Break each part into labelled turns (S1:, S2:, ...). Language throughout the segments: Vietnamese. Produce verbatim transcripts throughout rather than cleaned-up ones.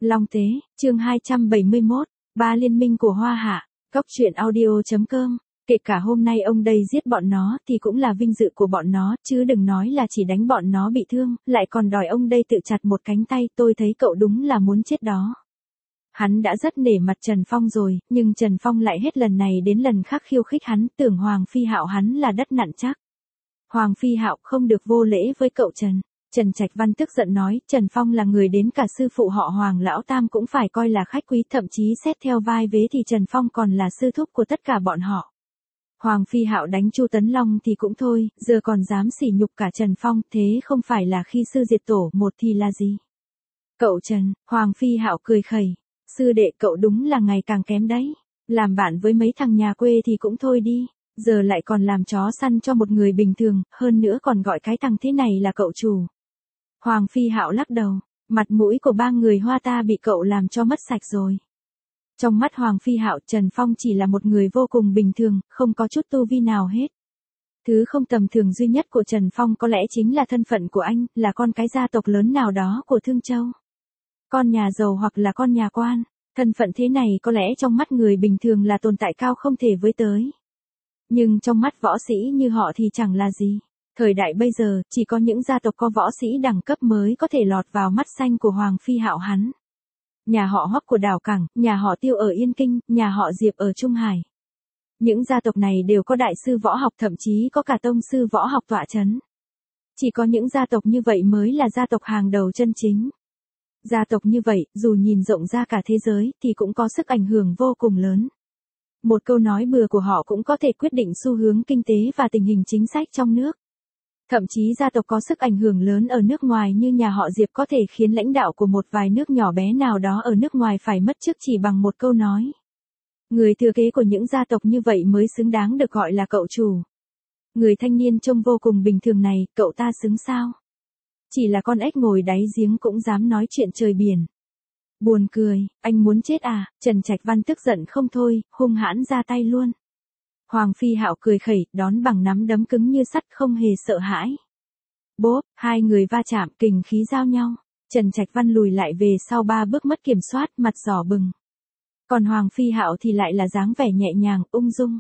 S1: Long Tế, chương hai trăm bảy mươi mốt, ba liên minh của Hoa Hạ, Cóc truyện audio.com. Kể cả hôm nay ông đây giết bọn nó thì cũng là vinh dự của bọn nó, chứ đừng nói là chỉ đánh bọn nó bị thương, lại còn đòi ông đây tự chặt một cánh tay, tôi thấy cậu đúng là muốn chết đó. Hắn đã rất nể mặt Trần Phong rồi, nhưng Trần Phong lại hết lần này đến lần khác khiêu khích hắn, tưởng Hoàng Phi Hạo hắn là đất nặn chắc. Hoàng Phi Hạo không được vô lễ với cậu Trần. Trần Trạch Văn tức giận nói, Trần Phong là người đến cả sư phụ họ Hoàng Lão Tam cũng phải coi là khách quý, thậm chí xét theo vai vế thì Trần Phong còn là sư thúc của tất cả bọn họ. Hoàng Phi Hạo đánh Chu Tấn Long thì cũng thôi, giờ còn dám sỉ nhục cả Trần Phong, thế không phải là khi sư diệt tổ một thì là gì? Cậu Trần, Hoàng Phi Hạo cười khẩy, sư đệ cậu đúng là ngày càng kém đấy, làm bạn với mấy thằng nhà quê thì cũng thôi đi, giờ lại còn làm chó săn cho một người bình thường, hơn nữa còn gọi cái thằng thế này là cậu chủ. Hoàng Phi Hạo lắc đầu, mặt mũi của ba người Hoa ta bị cậu làm cho mất sạch rồi. Trong mắt Hoàng Phi Hạo, Trần Phong chỉ là một người vô cùng bình thường, không có chút tu vi nào hết. Thứ không tầm thường duy nhất của Trần Phong có lẽ chính là thân phận của anh, là con cái gia tộc lớn nào đó của Thương Châu. Con nhà giàu hoặc là con nhà quan, thân phận thế này có lẽ trong mắt người bình thường là tồn tại cao không thể với tới. Nhưng trong mắt võ sĩ như họ thì chẳng là gì. Thời đại bây giờ, chỉ có những gia tộc có võ sĩ đẳng cấp mới có thể lọt vào mắt xanh của Hoàng Phi Hạo hắn. Nhà họ Hoắc của đảo Cảng, nhà họ Tiêu ở Yên Kinh, nhà họ Diệp ở Trung Hải. Những gia tộc này đều có đại sư võ học, thậm chí có cả tông sư võ học tọa chấn. Chỉ có những gia tộc như vậy mới là gia tộc hàng đầu chân chính. Gia tộc như vậy, dù nhìn rộng ra cả thế giới, thì cũng có sức ảnh hưởng vô cùng lớn. Một câu nói bừa của họ cũng có thể quyết định xu hướng kinh tế và tình hình chính sách trong nước. Thậm chí gia tộc có sức ảnh hưởng lớn ở nước ngoài như nhà họ Diệp có thể khiến lãnh đạo của một vài nước nhỏ bé nào đó ở nước ngoài phải mất chức chỉ bằng một câu nói. Người thừa kế của những gia tộc như vậy mới xứng đáng được gọi là cậu chủ. Người thanh niên trông vô cùng bình thường này, cậu ta xứng sao? Chỉ là con ếch ngồi đáy giếng cũng dám nói chuyện trời biển. Buồn cười, anh muốn chết à? Trần Trạch Văn tức giận không thôi, hung hãn ra tay luôn. Hoàng Phi Hạo cười khẩy, đón bằng nắm đấm cứng như sắt không hề sợ hãi. Bốp, hai người va chạm, kình khí giao nhau. Trần Trạch Văn lùi lại về sau ba bước mất kiểm soát, mặt đỏ bừng. Còn Hoàng Phi Hạo thì lại là dáng vẻ nhẹ nhàng, ung dung.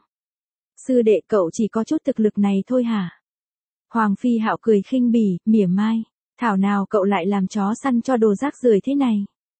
S1: Sư đệ cậu chỉ có chút thực lực này thôi hả? Hoàng Phi Hạo cười khinh bỉ, mỉa mai. Thảo nào cậu lại làm chó săn cho đồ rác rưởi thế này?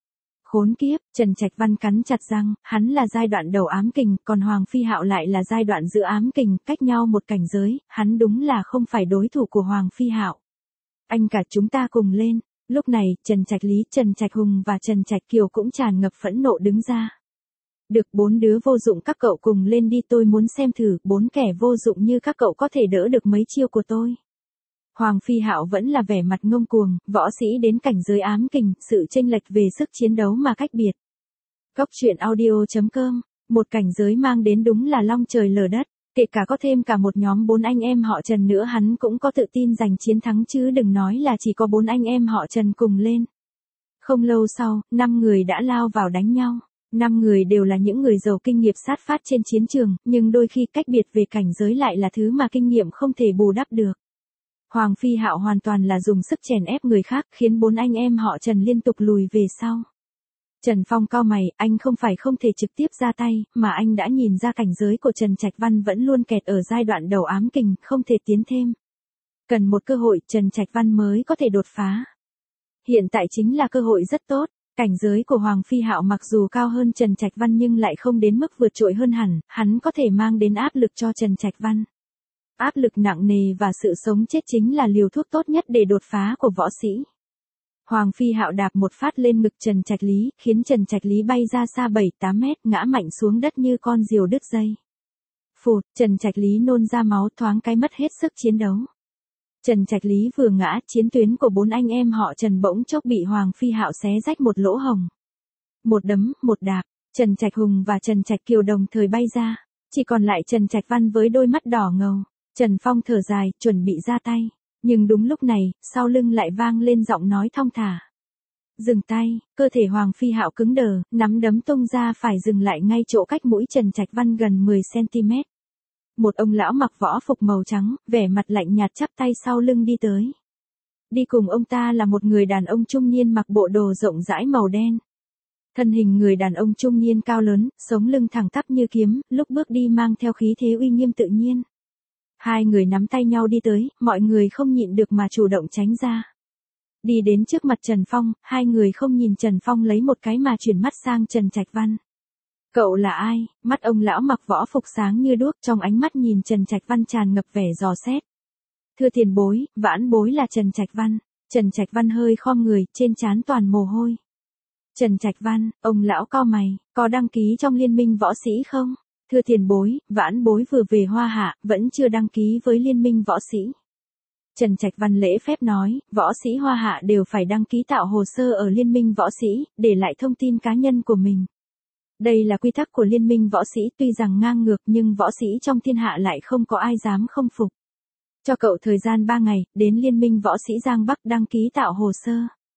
S1: Khốn kiếp, Trần Trạch Văn cắn chặt răng, hắn là giai đoạn đầu ám kình, còn Hoàng Phi Hạo lại là giai đoạn giữa ám kình, cách nhau một cảnh giới, hắn đúng là không phải đối thủ của Hoàng Phi Hạo. Anh cả chúng ta cùng lên. Lúc này, Trần Trạch Lý, Trần Trạch Hùng và Trần Trạch Kiều cũng tràn ngập phẫn nộ đứng ra. Được, bốn đứa vô dụng các cậu cùng lên đi, tôi muốn xem thử, bốn kẻ vô dụng như các cậu có thể đỡ được mấy chiêu của tôi. Hoàng Phi Hạo vẫn là vẻ mặt ngông cuồng, võ sĩ đến cảnh giới ám kình, sự chênh lệch về sức chiến đấu mà cách biệt. Cóc truyện audio.com, một cảnh giới mang đến đúng là long trời lở đất, kể cả có thêm cả một nhóm bốn anh em họ Trần nữa hắn cũng có tự tin giành chiến thắng chứ đừng nói là chỉ có bốn anh em họ Trần cùng lên. Không lâu sau, năm người đã lao vào đánh nhau. Năm người đều là những người giàu kinh nghiệm sát phát trên chiến trường, nhưng đôi khi cách biệt về cảnh giới lại là thứ mà kinh nghiệm không thể bù đắp được. Hoàng Phi Hạo hoàn toàn là dùng sức chèn ép người khác, khiến bốn anh em họ Trần liên tục lùi về sau. Trần Phong cau mày, anh không phải không thể trực tiếp ra tay, mà anh đã nhìn ra cảnh giới của Trần Trạch Văn vẫn luôn kẹt ở giai đoạn đầu ám kình, không thể tiến thêm. Cần một cơ hội Trần Trạch Văn mới có thể đột phá. Hiện tại chính là cơ hội rất tốt. Cảnh giới của Hoàng Phi Hạo mặc dù cao hơn Trần Trạch Văn nhưng lại không đến mức vượt trội hơn hẳn, hắn có thể mang đến áp lực cho Trần Trạch Văn. Áp lực nặng nề và sự sống chết chính là liều thuốc tốt nhất để đột phá của võ sĩ. Hoàng Phi Hạo đạp một phát lên ngực Trần Trạch Lý, khiến Trần Trạch Lý bay ra xa bảy tám mét, ngã mạnh xuống đất như con diều đứt dây. Phụt, Trần Trạch Lý nôn ra máu, thoáng cái mất hết sức chiến đấu. Trần Trạch Lý vừa ngã, chiến tuyến của bốn anh em họ Trần bỗng chốc bị Hoàng Phi Hạo xé rách một lỗ hồng. Một đấm, một đạp, Trần Trạch Hùng và Trần Trạch Kiều đồng thời bay ra, chỉ còn lại Trần Trạch Văn với đôi mắt đỏ ngầu. Trần Phong thở dài, chuẩn bị ra tay, nhưng đúng lúc này, sau lưng lại vang lên giọng nói thong thả. Dừng tay, cơ thể Hoàng Phi Hạo cứng đờ, nắm đấm tung ra phải dừng lại ngay chỗ cách mũi Trần Trạch Văn gần mười xăng ti mét. Một ông lão mặc võ phục màu trắng, vẻ mặt lạnh nhạt chắp tay sau lưng đi tới. Đi cùng ông ta là một người đàn ông trung niên mặc bộ đồ rộng rãi màu đen. Thân hình người đàn ông trung niên cao lớn, sống lưng thẳng tắp như kiếm, lúc bước đi mang theo khí thế uy nghiêm tự nhiên. Hai người nắm tay nhau đi tới, mọi người không nhịn được mà chủ động tránh ra. Đi đến trước mặt Trần Phong, hai người không nhìn Trần Phong lấy một cái mà chuyển mắt sang Trần Trạch Văn. Cậu là ai? Mắt ông lão mặc võ phục sáng như đuốc, trong ánh mắt nhìn Trần Trạch Văn tràn ngập vẻ dò xét. Thưa tiền bối, vãn bối là Trần Trạch Văn. Trần Trạch Văn hơi khom người, trên trán toàn mồ hôi. Trần Trạch Văn, ông lão cau mày, có đăng ký trong liên minh võ sĩ không? Thưa tiền bối, vãn bối vừa về Hoa Hạ, vẫn chưa đăng ký với liên minh võ sĩ. Trần Trạch Văn lễ phép nói, võ sĩ Hoa Hạ đều phải đăng ký tạo hồ sơ ở liên minh võ sĩ, để lại thông tin cá nhân của mình. Đây là quy tắc của liên minh võ sĩ, tuy rằng ngang ngược nhưng võ sĩ trong thiên hạ lại không có ai dám không phục. Cho cậu thời gian ba ngày, đến liên minh võ sĩ Giang Bắc đăng ký tạo hồ sơ.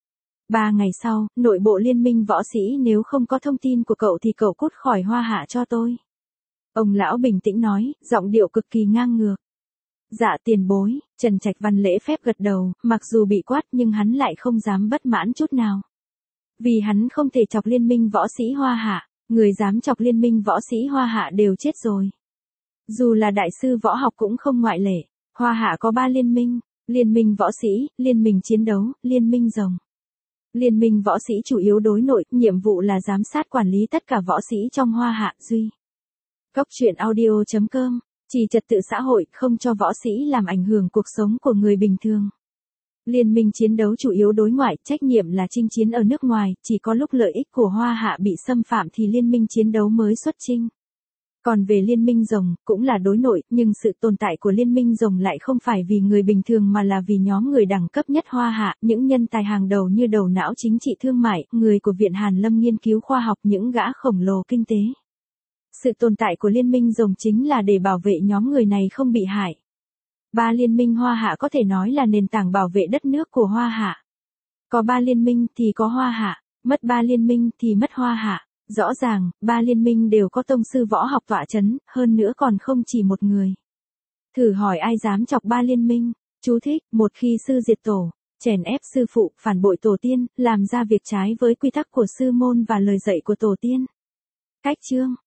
S1: Ba ngày sau, nội bộ liên minh võ sĩ nếu không có thông tin của cậu thì cậu cút khỏi Hoa Hạ cho tôi. Ông lão bình tĩnh nói, giọng điệu cực kỳ ngang ngược. Dạ tiền bối, Trần Trạch Văn lễ phép gật đầu, mặc dù bị quát nhưng hắn lại không dám bất mãn chút nào. Vì hắn không thể chọc liên minh võ sĩ Hoa Hạ, người dám chọc liên minh võ sĩ Hoa Hạ đều chết rồi. Dù là đại sư võ học cũng không ngoại lệ. Hoa Hạ có ba liên minh, liên minh võ sĩ, liên minh chiến đấu, liên minh rồng. Liên minh võ sĩ chủ yếu đối nội, nhiệm vụ là giám sát quản lý tất cả võ sĩ trong Hoa Hạ. Duy. Cốc truyện audio chấm com, chỉ trật tự xã hội, không cho võ sĩ làm ảnh hưởng cuộc sống của người bình thường. Liên minh chiến đấu chủ yếu đối ngoại, trách nhiệm là chinh chiến ở nước ngoài, chỉ có lúc lợi ích của Hoa Hạ bị xâm phạm thì liên minh chiến đấu mới xuất chinh. Còn về liên minh rồng, cũng là đối nội, nhưng sự tồn tại của liên minh rồng lại không phải vì người bình thường mà là vì nhóm người đẳng cấp nhất Hoa Hạ, những nhân tài hàng đầu như đầu não chính trị thương mại, người của Viện Hàn Lâm nghiên cứu khoa học, những gã khổng lồ kinh tế. Sự tồn tại của liên minh rồng chính là để bảo vệ nhóm người này không bị hại. Ba liên minh Hoa Hạ có thể nói là nền tảng bảo vệ đất nước của Hoa Hạ. Có ba liên minh thì có Hoa Hạ, mất ba liên minh thì mất Hoa Hạ. Rõ ràng, ba liên minh đều có tông sư võ học tọa chấn, hơn nữa còn không chỉ một người. Thử hỏi ai dám chọc ba liên minh? Chú thích, một khi sư diệt tổ, chèn ép sư phụ, phản bội tổ tiên, làm ra việc trái với quy tắc của sư môn và lời dạy của tổ tiên. Cách chương